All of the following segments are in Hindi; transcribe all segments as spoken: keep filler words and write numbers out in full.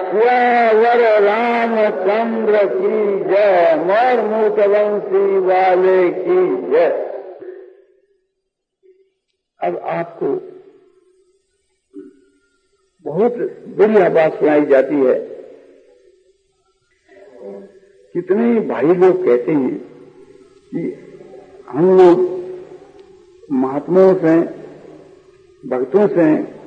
सियावर रामचंद्र की जय, मोर मूकवंशी वाले की जय। अब आपको बहुत बढ़िया बात सुनाई जाती है। कितने भाई लोग कहते हैं कि हम लोग महात्माओं से, भक्तों से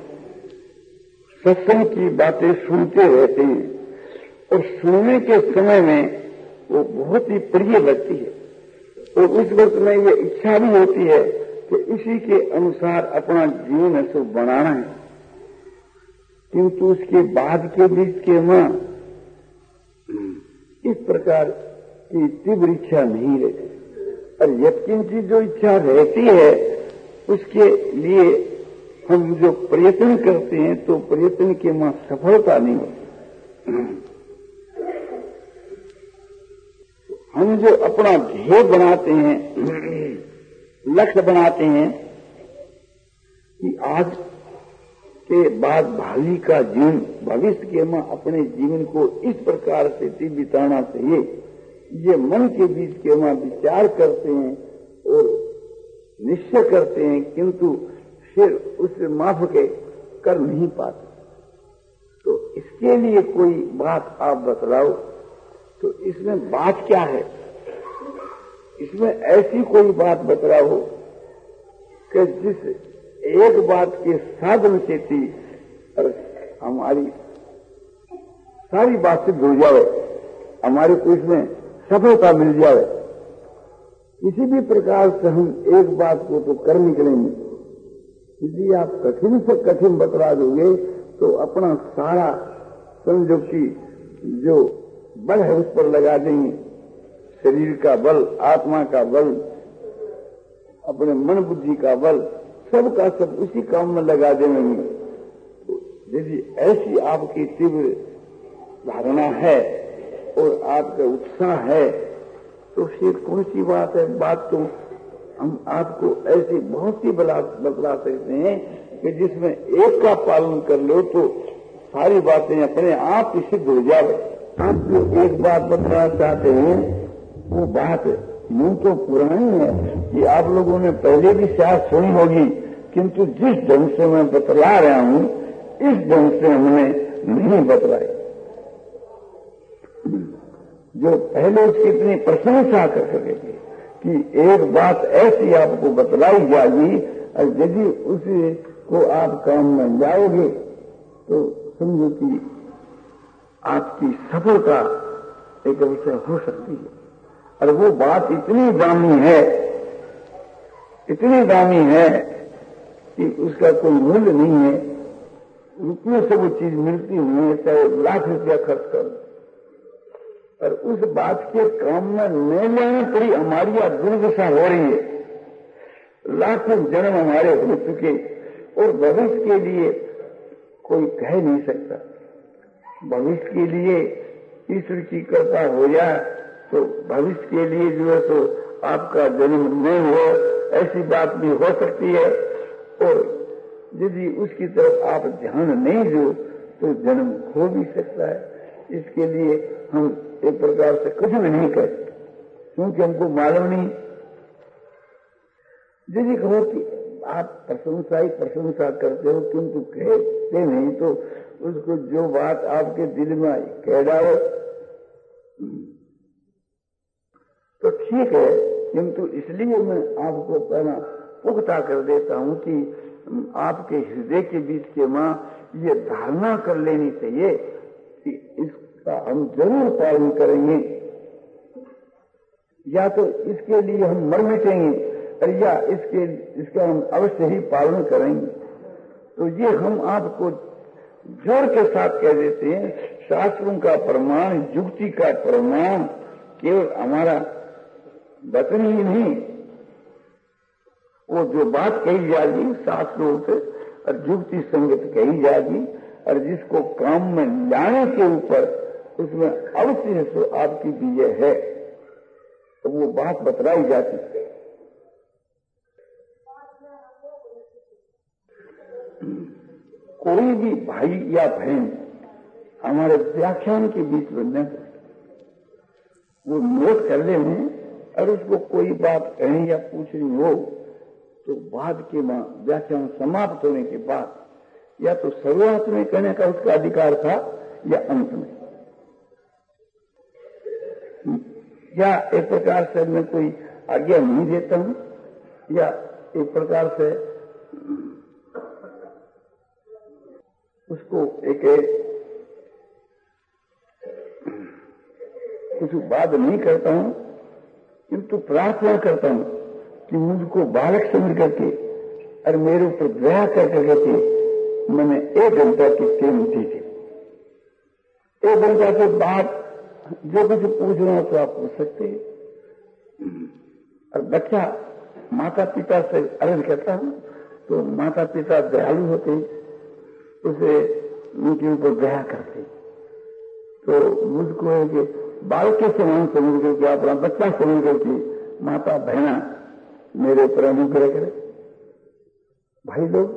सत्संग की बातें सुनते रहते हैं और सुनने के समय में वो बहुत ही प्रिय लगती है और उस वक्त में ये इच्छा भी होती है कि इसी के अनुसार अपना जीवन ऐसा बनाना है, किंतु उसके बाद के बीच के मां इस प्रकार की तीव्र इच्छा नहीं रहती। और यत्किंचित जो इच्छा रहती है उसके लिए हम जो प्रयत्न करते हैं तो प्रयत्न के मां सफलता नहीं होती। हम जो अपना ध्येय बनाते हैं, लक्ष्य बनाते हैं कि आज के बाद भावी का जीवन, भविष्य के मां अपने जीवन को इस प्रकार से बिताना चाहिए, ये मन के बीच के मां विचार करते हैं और निश्चय करते हैं, किंतु फिर उससे माफ के कर नहीं पाते। तो इसके लिए कोई बात आप बतलाओ। तो इसमें बात क्या है? इसमें ऐसी कोई बात बतलाओ कि जिस एक बात के साधन से थी और हमारी सारी बात सिद्ध हो जाए, हमारे को इसमें सफलता मिल जाए। किसी भी प्रकार से हम एक बात को तो कर निकलेंगे, यदि आप कठिन से कठिन बतला दोगे तो अपना सारा समझो कि जो बल है उस पर लगा देंगे, शरीर का बल, आत्मा का बल, अपने मन बुद्धि का बल, सबका सब उसी काम में लगा देंगे। तो यदि ऐसी आपकी तीव्र धारणा है और आपका उत्साह है तो फिर कौन सी बात है? बात तो हम आपको ऐसी बहुत सी बतला सकते हैं कि जिसमें एक का पालन कर लो तो सारी बातें अपने आप ही सिद्ध हो जाए। आप जो एक बात बतलाना चाहते हैं वो बात यूं तो पुरानी है कि आप लोगों ने पहले भी शायद सुनी होगी, किंतु जिस ढंग से मैं बतला रहा हूं इस ढंग से हमने नहीं बतलाई। जो पहले उसकी इतनी प्रशंसा कर सके थे कि एक बात ऐसी आपको बतलाई जाएगी और यदि उसी को आप काम में जाओगे तो समझो कि आपकी सफलता एक विषय हो सकती है। और वो बात इतनी दामी है, इतनी दामी है कि उसका कोई मूल्य नहीं है। रुपये से वो चीज मिलती नहीं है, चाहे लाख रुपया खर्च करो। और उस बात के काम में न लेने पड़ी हमारी दुर्दशा हो रही है। लाखों जन्म हमारे हो चुके और भविष्य के लिए कोई कह नहीं सकता। भविष्य के लिए ईश्वर की कृपा हो जाए तो भविष्य के लिए जो है तो आपका जन्म नहीं हो, ऐसी बात भी हो सकती है। और यदि उसकी तरफ आप ध्यान नहीं दो तो जन्म हो भी सकता है। इसके लिए हम एक प्रकार से कुछ भी नहीं कहते, क्योंकि हमको मालूम नहीं। यदि कहो कि आप प्रशंसा ही प्रशंसा करते हो किंतु कहते नहीं, तो उसको जो बात आपके दिल में आई कह डालो तो ठीक है, किंतु इसलिए मैं आपको पहला पुख्ता कर देता हूं कि आपके हृदय के बीच के मां ये धारणा कर लेनी चाहिए कि इसका हम जरूर पालन करेंगे, या तो इसके लिए हम मर मिटेंगे और या इसके इसका हम अवश्य ही पालन करेंगे। तो ये हम आपको जोर के साथ कह देते हैं। शास्त्रों का प्रमाण, युक्ति का प्रमाण केवल हमारा वचन ही नहीं, वो जो बात कही जाएगी शास्त्रों से और युक्ति संगत कही जाएगी, और जिसको काम में लाने के ऊपर उसमें अवश्य तो आपकी विजय है, तो वो बात बतलाई जाती है। कोई भी भाई या बहन हमारे व्याख्यान के बीच में न वो नोट कर ले और उसको कोई बात कहनी या पूछनी हो तो बाद के व्याख्यान समाप्त होने के बाद या तो शुरुआत में कहने का उसका अधिकार था या अंत में, या एक प्रकार से मैं कोई आज्ञा नहीं देता हूं या एक प्रकार से उसको एक, एक कुछ बात नहीं करता हूं, किंतु प्रार्थना करता हूं कि मुझको बालक समझ करके और मेरे ऊपर दया कर करके मैंने एक घंटा की टेम दी थी। एक घंटा के बाद जो कुछ पूछना हो तो आप पूछ सकते हैं। और बच्चा माता पिता से अर्ज करता हूं तो माता पिता दयालु होते, उसे उनके ऊपर दया करते, तो मुझको है कि बालक के समान समझ करके अपना बच्चा समझ करके माता बहना मेरे ऊपर अनुग्रह करे। भाई लोग,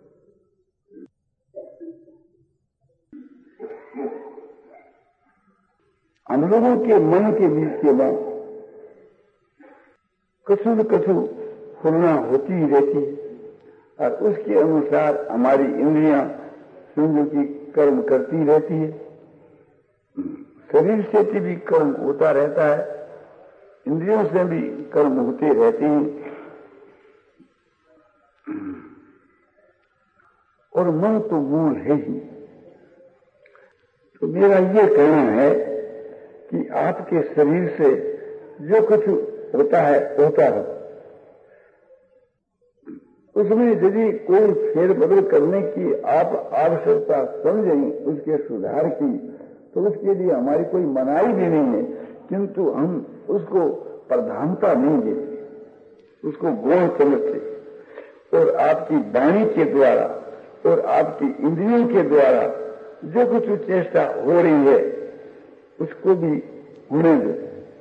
हम लोगों के मन के बीच के बाद कछु न कछु फुलना होती ही रहती है और उसके अनुसार हमारी इंद्रियां समझो की कर्म करती रहती है। शरीर से भी कर्म होता रहता है, इंद्रियों से भी कर्म होते रहते हैं और मन तो मूल है ही। तो मेरा ये कहना है कि आपके शरीर से जो कुछ होता है होता है, उसमें यदि कोई फेरबदल करने की आप आवश्यकता समझें उसके सुधार की, तो उसके लिए हमारी कोई मनाही भी नहीं है, किंतु हम उसको प्रधानता नहीं देते, उसको गौण समझते और आपकी वाणी के द्वारा और आपकी इंद्रियों के द्वारा जो कुछ चेष्टा हो रही है उसको भी होने दो,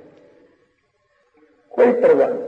कोई परवाह नहीं।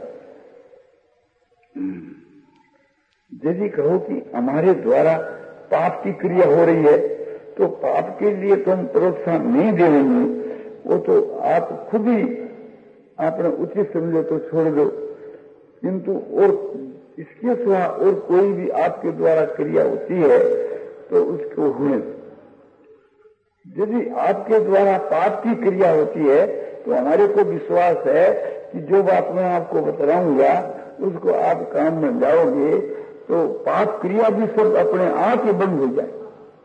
यदि कहो कि हमारे द्वारा पाप की क्रिया हो रही है तो पाप के लिए तो हम प्रोत्साहन नहीं देंगे, वो तो आप खुद ही आपने उचित समझो तो छोड़ दो, किंतु और इसके सिवा और कोई भी आपके द्वारा क्रिया होती है तो उसको होने दो। यदि आपके द्वारा पाप की क्रिया होती है तो हमारे को विश्वास है कि जो बात मैं आपको बतलाऊंगा उसको आप काम में लाओगे तो पाप क्रिया भी सब अपने आप ही बंद हो जाए।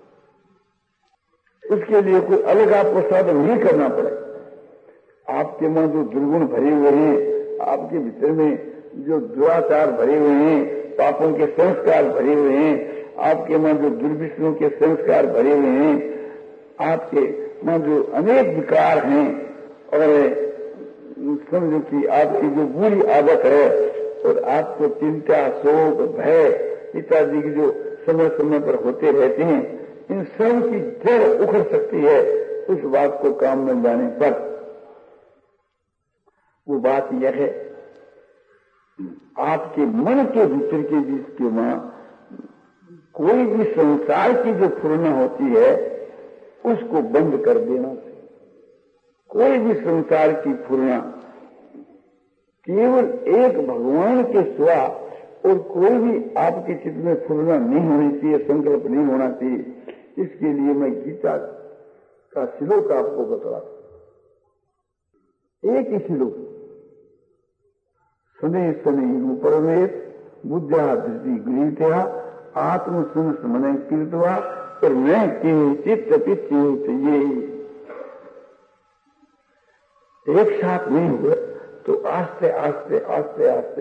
उसके लिए कोई अलग आपको साधन नहीं करना पड़े। आपके मन जो दुर्गुण भरे हुए हैं, आपके भीतर में जो दुराचार भरे हुए हैं, पापों के संस्कार भरे हुए हैं, आपके मन जो दुर्विष्णु के संस्कार भरे हुए हैं, आपके मन जो अनेक विकार हैं और समझो कि आपकी जो बुरी आदत है और आपको चिंता, शोक, भय इत्यादि की जो समय समय पर होते रहते हैं, इन सब की जड़ उखड़ सकती है उस बात को काम में लाने पर। वो बात यह है आपके मन के भीतर के बीच के मां कोई भी संसार की जो फुरना होती है उसको बंद कर देना चाहिए। कोई भी संसार की फुरना केवल एक भगवान के सिवा और कोई भी आपके चित्त में फुरना नहीं होनी चाहिए, संकल्प नहीं होना चाहिए। इसके लिए मैं गीता का श्लोक आपको बता, एक ही श्लोक, शनि शनि उपरवेद बुद्धा धृति गृहीत्या आत्म सुनस मन कृतवा और मैं किंचित पिच्युत, ये एक साथ नहीं हुए तो आस्ते आस्ते आस्ते आस्ते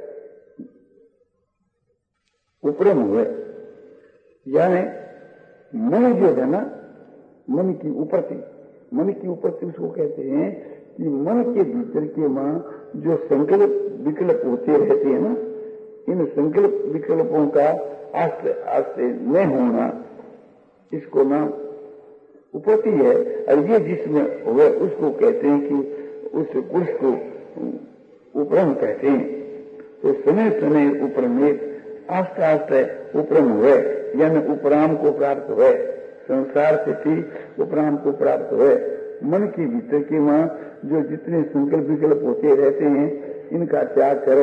उपरम हुए। यानी मन जो है ना, मन की उपरति, मन की उपरति उसको कहते हैं कि मन के भीतर के मां जो संकल्प विकल्प होते रहते हैं ना, इन संकल्प विकल्पों का आस्ते आस्ते न होना, इसको नाम उपरति है। और ये जिसमें हुए उसको कहते हैं कि उस पुरुष को उपरम कहते हैं। तो समय समय उपरम, आस्ते आस्ते उपरम हुए यानी उपराम को प्राप्त हुए। संसार से थी उपराम को प्राप्त हुए। मन के भीतर के वहां जो जितने संकल्प विकल्प होते रहते हैं इनका त्याग करे।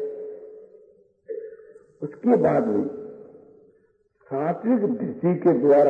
उसके बाद भी सात्विक दृष्टि के द्वारा,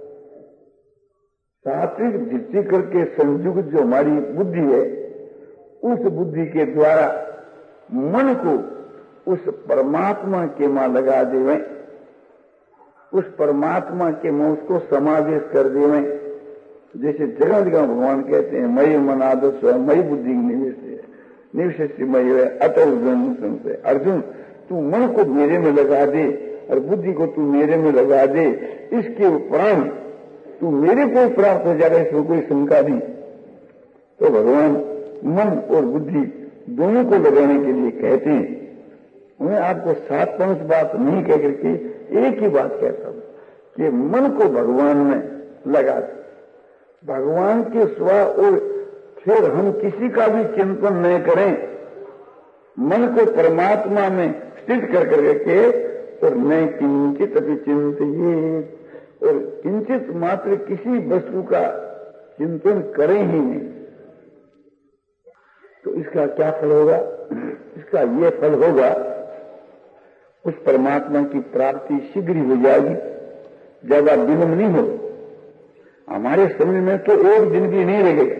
सात्विक दृष्टि करके संयुक्त जो हमारी बुद्धि है, उस बुद्धि के द्वारा मन को उस परमात्मा के मां लगा देवे, उस परमात्मा के मां उसको समावेश कर देवे। जैसे जगह जगह भगवान कहते हैं मई मन आदर्श है, मई बुद्धि निवेश है, निवेश मई है अटल जन्म से। अर्जुन तू मन को मेरे में लगा दे और बुद्धि को तू मेरे में लगा दे, इसके उपरांत तू मेरे को प्राप्त हो जाएगा, इसमें कोई शंका नहीं। तो भगवान मन और बुद्धि दोनों को लगाने के लिए कहते हैं। मैं आपको सात पांच बात नहीं कह करके एक ही बात कहता हूं कि मन को भगवान में लगा दे, भगवान के स्व, और फिर हम किसी का भी चिंतन नहीं करें, मन को परमात्मा में स्थित कर करके और न किंचित अभी चिंतित, और किंचित मात्र किसी वस्तु का चिंतन करें ही नहीं। तो इसका क्या फल होगा? इसका ये फल होगा उस परमात्मा की प्राप्ति शीघ्र हो जाएगी, ज्यादा विलंब नहीं होगा। हमारे समय में तो एक दिन भी नहीं लगेगा।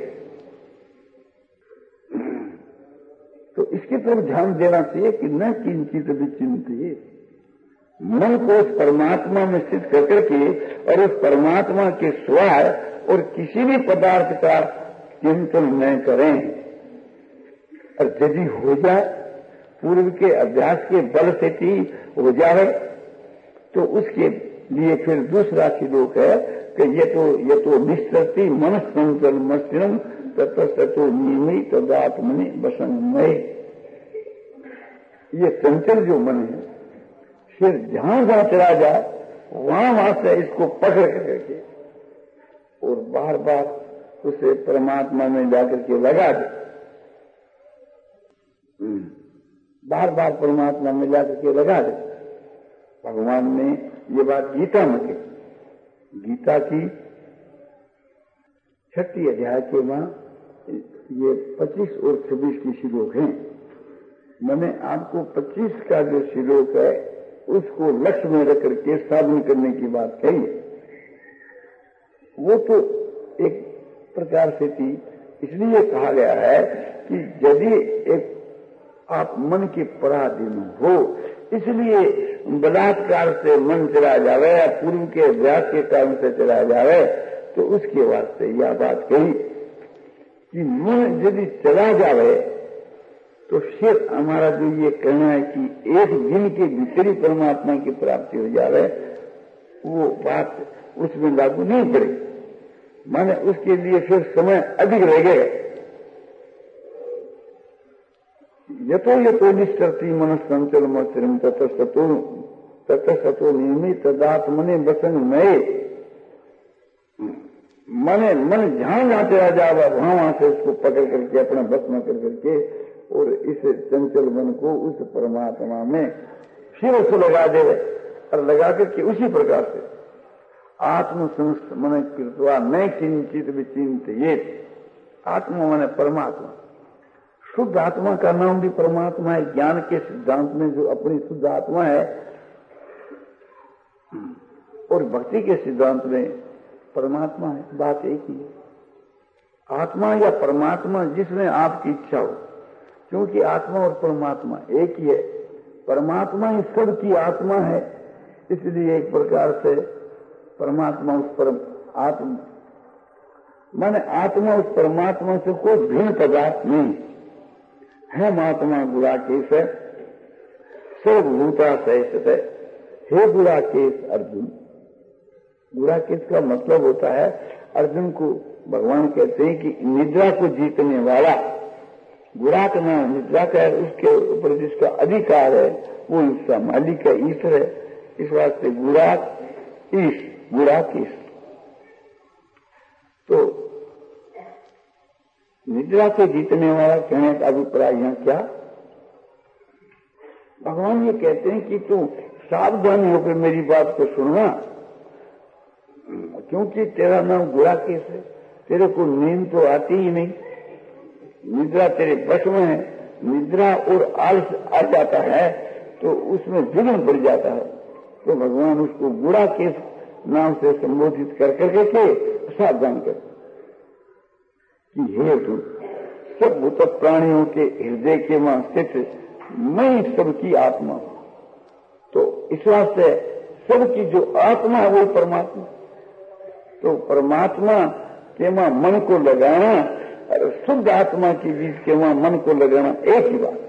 तो इसकी तरफ ध्यान देना चाहिए कि न किंचित भी चिंतित, मन को उस परमात्मा में स्थित कर करके और उस परमात्मा के स्वाय और किसी भी पदार्थ का चिंतन न करें। और यदि हो जाए, पूर्व के अभ्यास के बल से ही हो जाए, तो उसके लिए फिर दूसरा श्लोक है कि ये तो ये तो निश्चति मन संचल मस्तिनम ततस्तो नियमित तदात्मनि वसन्मय। ये चंचल जो मन है, फिर जहां जहां चला जाए वहां वहां से इसको पकड़ करके और बार बार उसे परमात्मा में जाकर के लगा दे, बार बार परमात्मा में जाकर के लगा दे। भगवान ने ये बात गीता में कही। गीता की छठी अध्याय के वहां ये पच्चीस और छब्बीस की श्लोक हैं। मैंने आपको पच्चीस का जो श्लोक है उसको लक्ष्य में रख करके साधन करने की बात कही। वो तो एक प्रकार से थी, इसलिए कहा गया है कि यदि एक आप मन के पराधीन हो, इसलिए बलात्कार से मन चला जावे या पूर्व के अभ्यास के कारण से चला जावे, तो उसके वास्ते यह बात कही कि मन यदि चला जावे तो फिर हमारा जो ये कहना है कि एक दिन के भीतर ही परमात्मा की प्राप्ति हो जावे, वो बात उसमें लागू नहीं पड़ेगी। माने उसके लिए फिर समय अधिक लगेगा। यतो यतो निश्चरती मन संचल मत्सरम ततस्तो ततस्तो नियमित तदात्मने वसन नए। मने मन जहां जहां चला जाएगा वहां वहां से उसको पकड़ करके अपना बस में कर करके और इस चंचल मन को उस परमात्मा में फिर उसको लगा दे, और लगा करके उसी प्रकार से आत्म संस्थ मन कृतवा न किंचित विचिंत। ये आत्मा माने परमात्मा, शुद्ध आत्मा का नाम भी परमात्मा है। ज्ञान के सिद्धांत में जो अपनी शुद्ध आत्मा है और भक्ति के सिद्धांत में परमात्मा है, बात एक ही है। आत्मा या परमात्मा जिसमें आपकी इच्छा हो, क्योंकि आत्मा और परमात्मा एक ही है। परमात्मा ही सबकी आत्मा है, इसलिए एक प्रकार से परमात्मा उस परम आत्मा माने आत्मा उस परमात्मा से कोई भिन्न पदार्थ नहीं है। महात्मा गुड़ाकेश है, सर्वभूता सहित है। हे गुड़ाकेश अर्जुन, गुड़ाकेश का मतलब होता है, अर्जुन को भगवान कहते हैं कि निद्रा को जीतने वाला। गुड़ाक नाम निद्रा का है, उसके ऊपर जिसका अधिकार है वो उसका मालिक है, ईश्वर है। इस वास्ते गुड़ाक ईश, गुड़ाकेश। तो निद्रा से जीतने वाला कहने का अभिप्राय यहां क्या? भगवान ये कहते हैं कि तू सावधानी होकर मेरी बात को सुनना, क्योंकि तेरा नाम गुड़ा केस है, तेरे को नींद तो आती ही नहीं, निद्रा तेरे बस में है, निद्रा और आलस आ जाता है तो उसमें विघ्न पड़ जाता है। तो भगवान उसको गुड़ा केस नाम से संबोधित कर करके के सावधान कर कि हे अर्जुन, सब भूत प्राणियों के हृदय के वहां स्थित मैं सबकी आत्मा हूं। तो इस वास्ते सबकी जो आत्मा है वो परमात्मा, तो परमात्मा के वहां मन को लगाना और शुद्ध आत्मा के बीच के वहां मन को लगाना एक ही बात।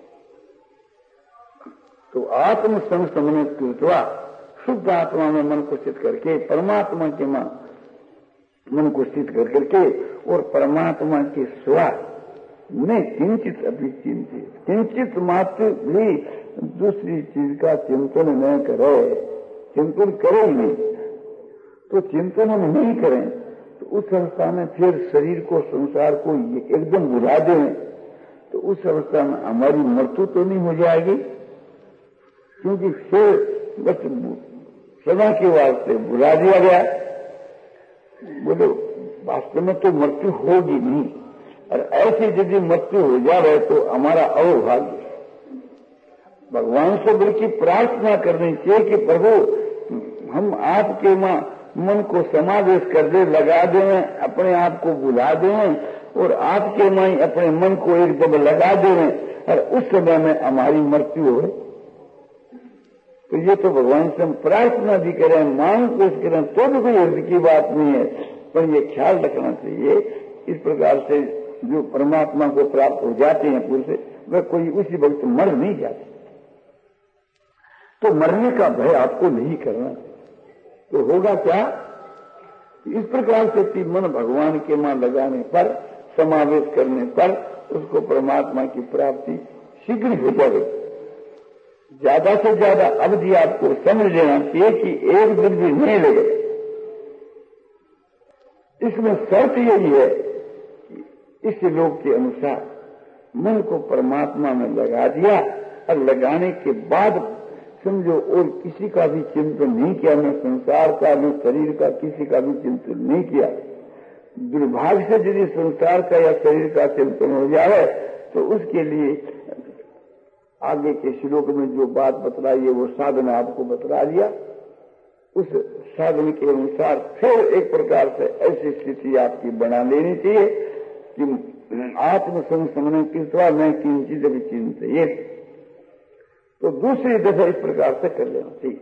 तो आत्म संसमन कृत्वा शुद्ध आत्मा में मन को स्थित करके परमात्मा के वहां मन को स्थित कर करके और परमात्मा के स्वा में किंचित अभी चिंतित, किंचित मात्र भी दूसरी चीज का चिंतन न करे, चिंतन करे ही नहीं। तो चिंतन हम नहीं करें तो उस अवस्था में फिर शरीर को संसार को एकदम बुझा दें तो उस अवस्था में हमारी मृत्यु तो नहीं हो जाएगी, क्योंकि फिर बस सदा के वास्ते बुझा दिया गया। बोलो वास्तव में तो मृत्यु होगी नहीं, और ऐसी यदि मृत्यु हो जाए तो हमारा अवभाग्य। भगवान से बल्कि प्रार्थना करनी चाहिए कि प्रभु हम आपके मां मन को समावेश कर दे, लगा दें, अपने आप को बुला दें और आपके मां अपने मन को एकदम लगा दें और उस समय में हमारी मृत्यु हो। तो ये तो भगवान से हम प्रार्थना भी करें, मांग कोश करें तो भी कोई हर्ज की बात नहीं है, पर ये ख्याल रखना चाहिए इस प्रकार से जो परमात्मा को प्राप्त हो जाते हैं पुरुष वह कोई उसी वक्त मर नहीं जाते। तो मरने का भय आपको नहीं करना। तो होगा क्या, इस प्रकार से मन भगवान के मां लगाने पर, समावेश करने पर उसको परमात्मा की प्राप्ति शीघ्र हो जाएगी। ज्यादा से ज्यादा अवधि आपको समझ लेना चाहिए कि एक दिन भी नहीं लगे। इसमें शर्त यही है कि इस लोक के अनुसार मन को परमात्मा में लगा दिया और लगाने के बाद समझो और किसी का भी चिंतन नहीं किया, न संसार का न शरीर का, किसी का भी चिंतन नहीं किया। दुर्भाग्य से यदि संसार का या शरीर का चिंतन हो जाए तो उसके लिए आगे के श्लोक में जो बात बतलाई है वो साधन आपको बतला दिया। उस साधन के अनुसार फिर एक प्रकार से ऐसी स्थिति आपकी बना लेनी चाहिए कि आत्म संसमन कृत्वा मैं किंचित भी चिंतित। तो दूसरी दफा इस प्रकार से कर लेना चाहिए।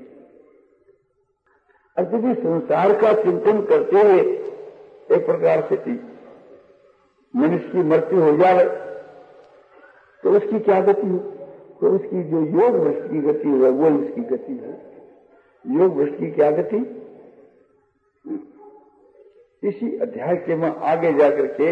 और यदि संसार का चिंतन करते हुए एक प्रकार से मनुष्य की मृत्यु हो जाए तो उसकी क्या गति हो? तो उसकी जो योग भ्रष्ट की गति है वो उसकी गति है। योग भ्रष्ट की क्या गति? इसी अध्याय के में आगे जाकर के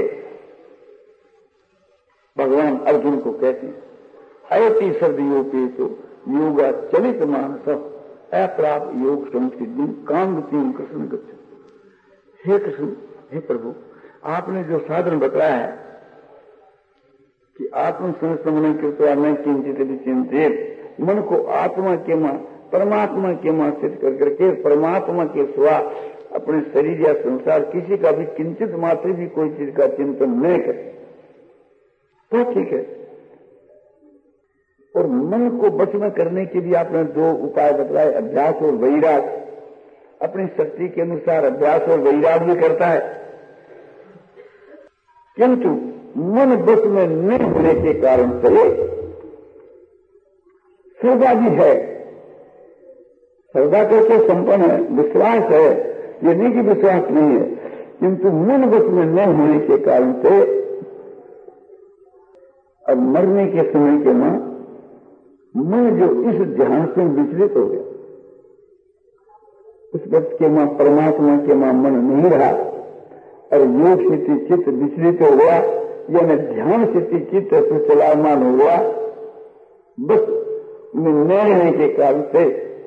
भगवान अर्जुन को कहते हैं अयति सर्दियों तो योगा चलित मानस अप्राप्त योग संसिद्धि कांगति कृष्ण गच्छति। हे कृष्ण, हे प्रभु, आपने जो साधन बताया है कि आत्म संसमन कृत्वा न किंचित भी चिंतित, मन को आत्मा के मां परमात्मा के मां स्थित कर करके परमात्मा के सिवा अपने शरीर या संसार किसी का भी किंचित मात्र भी कोई चीज का चिंतन न करे तो ठीक है। और मन को वश में करने के लिए आपने दो उपाय बतलाए, अभ्यास और वैराग। अपनी शक्ति के अनुसार अभ्यास और वैराग भी करता है, किंतु मन वश में न होने के कारण से श्रद्धा भी है, श्रद्धा करके संपन्न है, विश्वास है, ये नहीं कि विश्वास नहीं है, किंतु मन वश में न होने के कारण से अब मरने के समय के मां मन जो इस ध्यान से विचलित हो गया, उस वक्त के मां परमात्मा के मां मन नहीं रहा और योग स्थिति चित्त विचलित हो गया, यानी ध्यान स्थिति चित्त से चलायमान हो गया। बस में न रहने के कारण से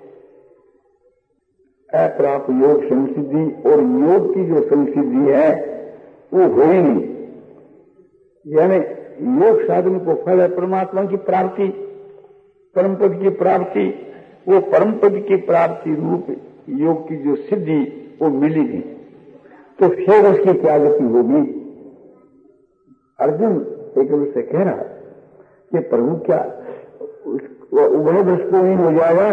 अप्राप्त योग संसिद्धि और योग की जो संसिद्धि है वो हो ही नहीं। यानी योग साधन को फल है परमात्मा की प्राप्ति, परम पद की प्राप्ति। वो परम पद की प्राप्ति रूप योग की जो सिद्धि वो मिली नहीं, तो फिर उसकी क्या गति होगी? अर्जुन एक से कह रहा कि प्रभु क्या उभय दृष्टि हो जाएगा?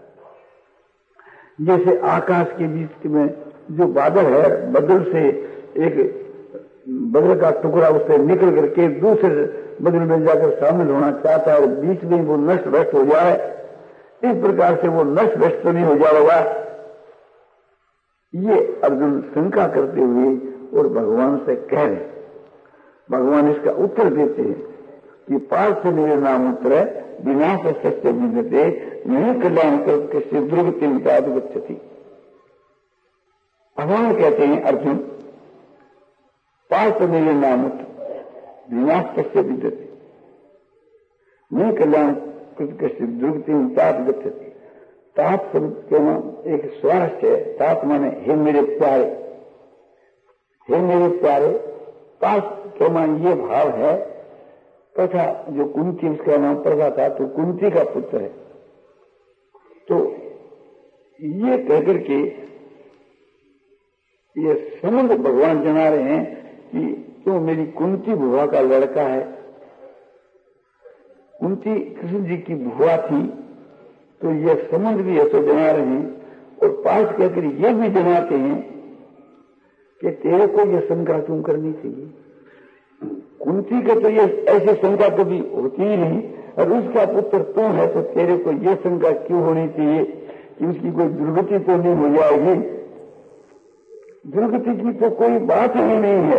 जैसे आकाश के बीच में जो बादल है, बादल से एक बादल का टुकड़ा उससे निकल करके दूसरे बादल में जाकर शामिल होना चाहता है और बीच में वो नष्ट भ्रष्ट हो जाए, इस प्रकार से वो नष्ट भ्रष्ट तो नहीं हो जाएगा। ये अर्जुन शंका करते हुए और भगवान से कह रहे। भगवान इसका उत्तर देते हैं कि पार्थ मेरे नाम उत्तर विनाश सत्य विद्यते नहीं कल्याण कर से दुर्गति गच्छति। भगवान कहते हैं अर्जुन, पार्थ मेरे नाम उत्तर विनाश सत्य विद्यते नहीं कल्याण कर से दुर्गति गच्छति। तात शब्द के नाम एक स्वास्थ्य है। तात माने हे मेरे प्यारे, हे मेरे प्यारे। तात के मान ये भाव है तथा जो कुंती उसका नाम प्रभा था तो कुंती का पुत्र है। तो ये कहकर के ये संबंध भगवान जना रहे हैं कि तो मेरी कुंती बुआ का लड़का है। कुंती कृष्ण जी की बुआ थी, तो ये संबंध भी ऐसे जना रहे हैं और पास कहकर ये भी जनाते हैं कि तेरे को यह शंका तुम करनी चाहिए। कुंती के तो ये ऐसी शंका कभी होती ही नहीं, और उसका पुत्र तू है तो तेरे को यह शंका क्यों होनी चाहिए कि उसकी कोई दुर्गति तो नहीं हो जाएगी? दुर्गति की तो कोई बात ही नहीं है।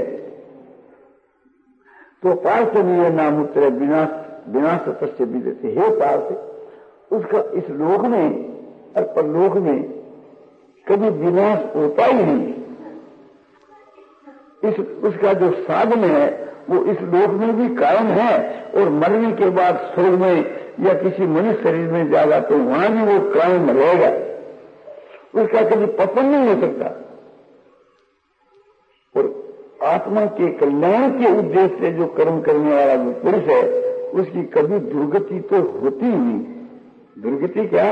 तो पार्थ मेरे नाम उत्तर विनाश विनाश तस्य विद्यते। हे पार्थ, उसका इस लोक में और परलोक में कभी विनाश होता ही नहीं। इस उसका जो साधन है वो इस लोक में भी कायम है और मरने के बाद स्वर्ग में या किसी मनुष्य शरीर में जाएगा तो वहां भी वो कायम रहेगा, उसका कभी पतन नहीं हो सकता। और आत्मा के कल्याण के उद्देश्य से जो कर्म करने वाला जो पुरुष है उसकी कभी दुर्गति तो होती ही नहीं। दुर्गति क्या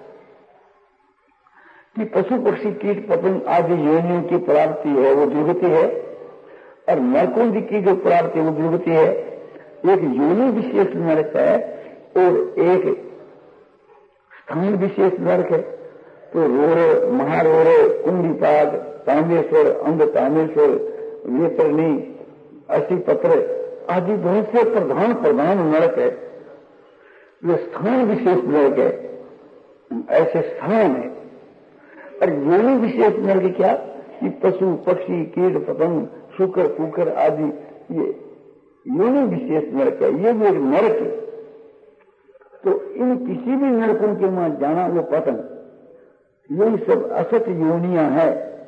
कि पशु पक्षी कीट पतंग आदि योनियों की प्राप्ति है वो दुर्गति है, और नरकों की जो प्राप्ति है वो दुर्गति है। एक योनि विशेष नरक है और एक स्थान विशेष नरक है। तो रोरे महारोरे कुंडीपाद तामेश्वर अंग तामेश्वर वेतरणी असिपत्र आदि बहुत से प्रधान प्रधान नरक है। ये स्थान विशेष नरक है, ऐसे स्थान है। और योनि विशेष नरक क्या कि पशु पक्षी कीट पतंग शुकर कुकर आदि ये योनि विशेष नरक है, ये भी एक नरक है। तो इन किसी भी नरकों के वहां जाना वो पतंग, यही सब असत योनियां है।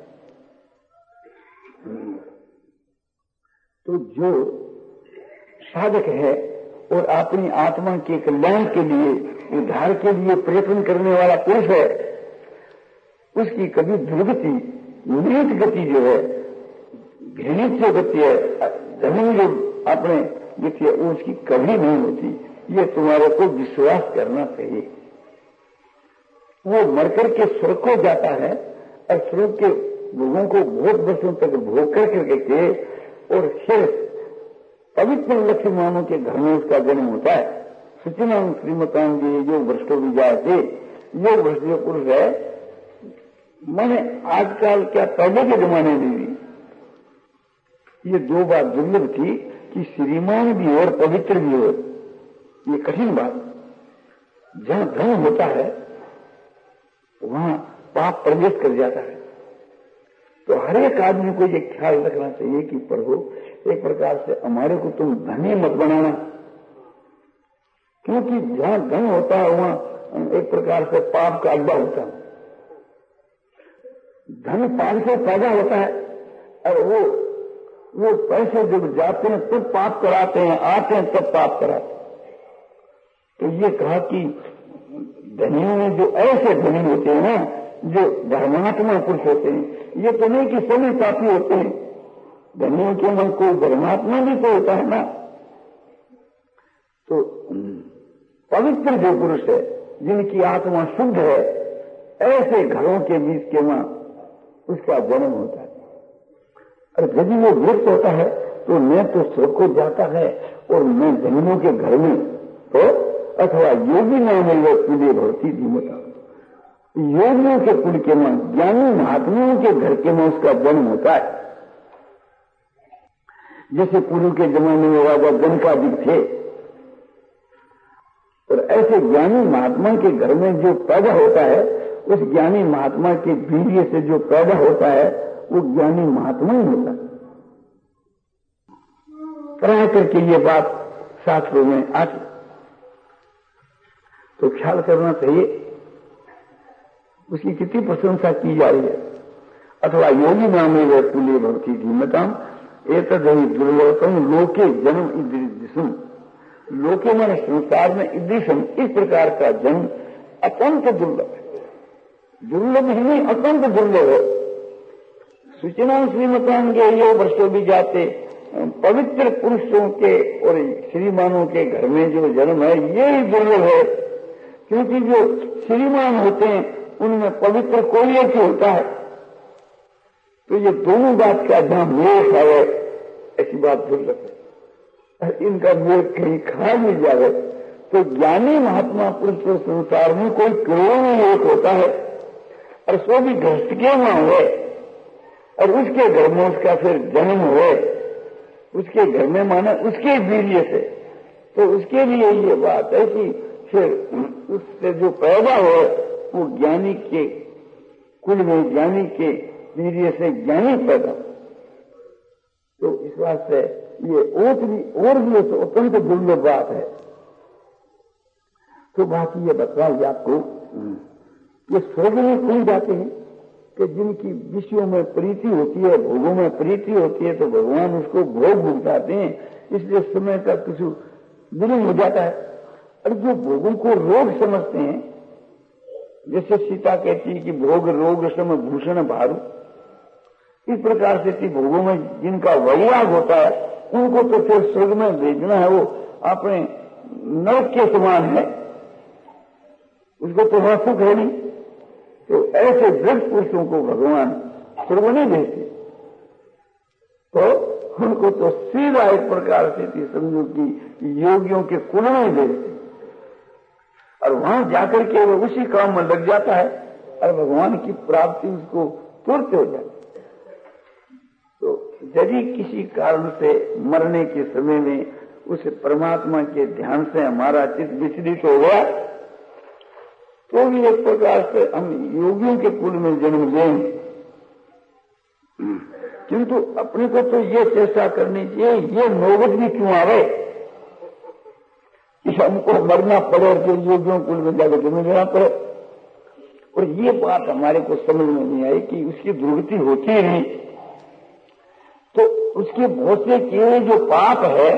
तो जो साधक है और अपनी आत्मा के कल्याण के लिए उद्धार के लिए प्रयत्न करने वाला पुरुष है, उसकी कभी दुर्गति नीच गति जो है घृणित जो गति है धर्म जो अपने गति है वो उसकी कभी नहीं होती। ये तुम्हारे को विश्वास करना चाहिए। वो मरकर के स्वर्ग को जाता है और स्वर्ग के भोगों को बहुत वर्षों तक भोग कर करके और फिर पवित्र लक्ष्मणों के घर में उसका जन्म होता है। सचिनाम श्रीमतान जी जो भ्रष्टो भी जाते जो भ्रष्ट जो पुरुष है, मैंने आजकल क्या पहले के जमाने में भी ये दो बात दुर्लभ थी कि श्रीमान भी हो और पवित्र भी हो। ये कठिन बात। जहां धन होता है वहां पाप प्रवेश कर जाता है। तो हर एक आदमी को ये ख्याल रखना चाहिए कि प्रभु एक प्रकार से हमारे को तुम धनी मत बनाना, क्योंकि जहां धन होता है वहां एक प्रकार से पाप का अड्डा होता है। धन पाप से पैदा होता है और वो वो पैसे जब जाते हैं तब पाप कराते हैं, आते हैं तब पाप कराते हैं। तो ये कहा कि धनियों में जो ऐसे धनी होते हैं ना, जो धर्मात्मा पुरुष होते हैं, ये तो नहीं कि सभी पापी होते हैं। धनियों के मन को धर्मात्मा भी तो होता है ना। तो पवित्र जो पुरुष है जिनकी आत्मा शुद्ध है, ऐसे घरों के बीच के वहां उसका जन्म होता है। और यदि वो वृक्ष होता है तो न तो स्वर्ग को जाता है और न जंगलों के घर में, तो अथवा योगी नाम है कुले भवती धीमता, योगियों के कुल के में, ज्ञानी महात्माओं के घर के में उसका जन्म होता है। जैसे पूर्व के जमाने में राजा जनकादिक थे, और ऐसे ज्ञानी महात्मा के घर में जो पैदा होता है, उस ज्ञानी महात्मा के वीर्य से जो पैदा होता है वो ज्ञानी महात्मा ही होता है। प्राय करके ये बात शास्त्रों में आती, तो ख्याल करना चाहिए उसकी कितनी प्रशंसा की जा रही है। अथवा योगी नामे व कुले भवती धीमताम एतदहि दुर्लभतम लोके जन्म ईदृशम, लोके मन संसार में ईदृशम, इस प्रकार का जन्म अत्यंत दुर्लभ है। दुर्लभ ही नहीं, अत्यंत दुर्लभ है। सूचना श्रीमतांगे यो वर्षों भी जाते, पवित्र पुरुषों के और श्रीमानों के घर में जो जन्म है ये ही दुर्लभ है, क्योंकि जो श्रीमान होते हैं उनमें पवित्र कोई एक ही होता है। तो ये दोनों बात का जहां मेल है, ऐसी बात दुर्लभ है। इनका मेल कहीं खा नहीं जाए तो ज्ञानी महात्मा पुरुष तो संसार में कोई करोड़ में एक होता है, और सो भी घृष्ट के वहां हुए और उसके घर में उसका फिर जन्म हुए, उसके घर में माने उसके वीर्य से। तो उसके लिए ये बात है कि फिर उससे जो पैदा हो वो ज्ञानी के कुल में, ज्ञानी के वीर्य से ज्ञानी पैदा। तो इस बात से ये और भी और भी अत्यंत दुर्लभ बात है। तो बाकी ये बतलाइए आपको, ये स्वर्ग में कौन जाते हैं कि जिनकी विषयों में प्रीति होती है, भोगों में प्रीति होती है, तो भगवान उसको भोग भुगताते हैं, इसलिए समय का कुछ विलंब हो जाता है। और जो भोगों को रोग समझते हैं, जैसे सीता कहती है कि भोग रोग सम भूषण भारू, इस प्रकार से भोगों में जिनका वैराग होता है उनको तो फिर स्वर्ग में भेजना है, वो अपने नरक के समान है, उसको तो वहां सुख है नहीं। तो ऐसे दृढ़ पुरुषों को भगवान स्वर्ग नहीं भेजते, तो उनको तो सीधा एक प्रकार से समझो कि योगियों के कुल में भेजते, और वहां जाकर के वो उसी काम में लग जाता है और भगवान की प्राप्ति उसको तुरंत हो जाती है। तो यदि किसी कारण से मरने के समय में उस परमात्मा के ध्यान से हमारा चित्त विचलित हो गया, तो भी एक प्रकार से हम योगियों के कुल में जन्म लेंगे, किंतु अपने को तो ये चेष्टा करनी चाहिए, ये नौबत भी क्यों आवे कि हमको मरना पड़े और फिर योगियों कुल में जाकर जन्म लेना पड़े। और ये बात हमारे को समझ में नहीं आई कि उसकी दुर्गति होती ही नहीं, तो उसके बहुत से किए जो पाप है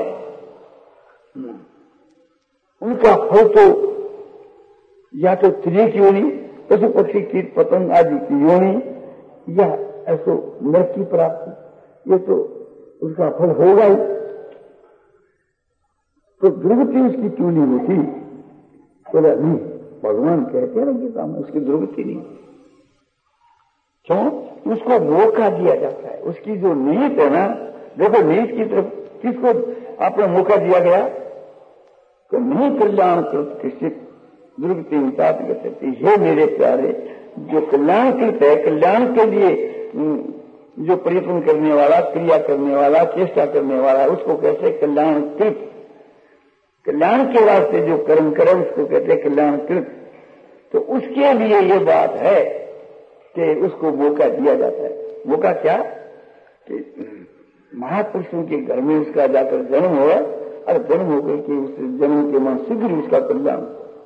उनका फल तो या तो त्रिक योनि, पशु पक्षी कीट पतंग आदि की योनि, या ऐसो नरक की प्राप्ति, ये तो उसका फल होगा ही। तो दुर्गति उसकी क्यों नहीं होती? बोला नहीं, भगवान कहते हैं गीता में उसकी दुर्गति नहीं। क्यों? उसको मौका दिया जाता है, उसकी जो नीयत है ना, देखो नीयत की तरफ किसको आपने मौका दिया गया कि नहीं कल्याण कृत दुर्गति करते। हे मेरे प्यारे, जो कल्याणकृत है, कल्याण के लिए जो प्रयत्न करने वाला, क्रिया करने वाला, चेष्टा करने वाला, उसको कहते कल्याणकृत। कल्याण के वास्ते जो कर्म करे उसको कहते हैं कल्याणकृत। तो उसके लिए ये बात है कि उसको मौका दिया जाता है। मौका क्या कि महापुरुषों के घर में उसका जाकर जन्म हो, और जन्म होकर के उस जन्म के मन शीघ्र उसका कल्याण।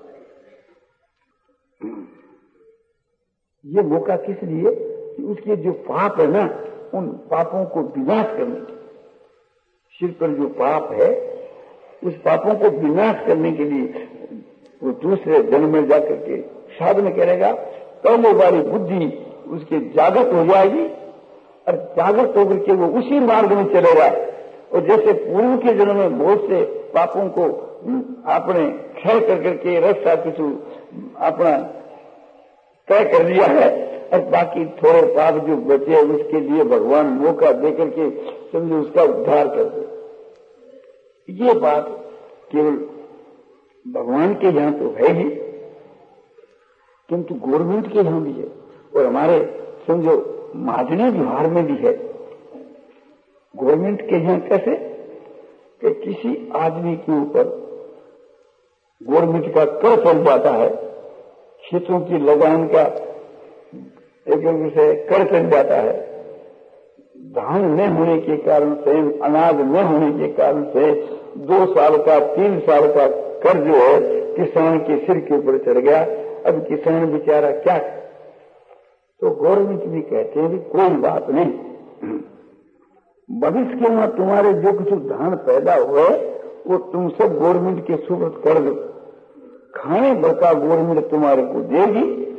ये मौका किस लिए कि उसके जो पाप है ना, उन पापों को विनाश करने के, सिर पर जो पाप है उस पापों को विनाश करने के लिए वो दूसरे जन्म में जाकर के साधन करेगा। पहले वाली बुद्धि उसके जागृत हो जाएगी, और जागृत होकर के वो उसी मार्ग में चलेगा। और जैसे पूर्व के जन्म में बहुत से पापों को आपने क्षय कर करके रास्ता कुछ अपना तय कर लिया है, और बाकी थोड़े पाप जो बचे उसके लिए भगवान मौका देकर के समझो उसका उद्धार कर दे। ये बात केवल भगवान के यहाँ तो है ही, किंतु गवर्नमेंट के यहाँ भी है और हमारे समझो मादनी बिहार में भी है। गवर्नमेंट के यहाँ कैसे कि किसी आदमी के ऊपर गवर्नमेंट का कर चल जाता है, खेतों की लगान का एक से कर चल जाता है, धान न होने के कारण से, अनाज न होने के कारण से दो साल का तीन साल का कर जो है किसान के सिर के ऊपर चढ़ गया। अब किसान बेचारा क्या, तो गवर्नमेंट भी कहते हैं कि कोई बात नहीं, भविष्य के वहां तुम्हारे जो कुछ धान पैदा हुए वो तुम सब गवर्नमेंट के सुपुर्द कर दो, खाने भर का गवर्नमेंट तुम्हारे को देगी